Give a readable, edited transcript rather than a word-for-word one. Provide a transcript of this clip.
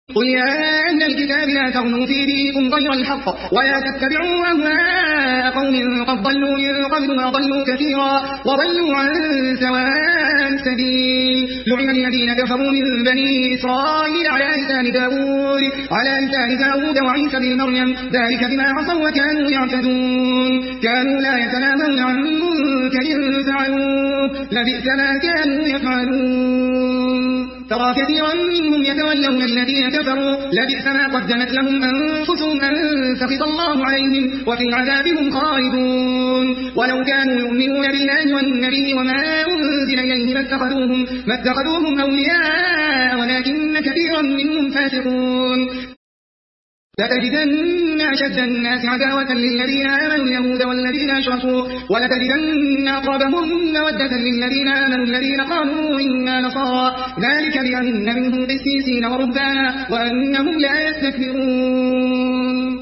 قل يا أهل الكتاب لا تغلوا في دينكم غير الحق ولا تتبعوا أهواء قوم قد ضلوا من قبل وضلوا كثيرا وضلوا عن سواء السبيل. لعن الذين كفروا من بني إسرائيل على لسان داود وعيسى بن مريم ذلك بما عصوا وكانوا يعتدون. كانوا لا يتناهون عن منكر فعلوه لبئس ما كانوا يفعلون. ترى كثيرا منهم يتولون الذين كفروا لبئس ما قدمت لهم أنفسهم أن سخط الله عليهم وفي العذاب هم خالدون. ولو كانوا يؤمنون بالله والنبي وما أنزل إليه ما اتخذوهم أولياء ولكن كثيرا منهم فاسقون. لتجدن أشد الناس عداوة للذين آمنوا اليهود والذين أشركوا ولتجدن أقربهم مودة للذين آمنوا الذين قالوا إنا نصارى ذلك بأن منهم قسيسين ورهبانا وأنهم لا يستكبرون.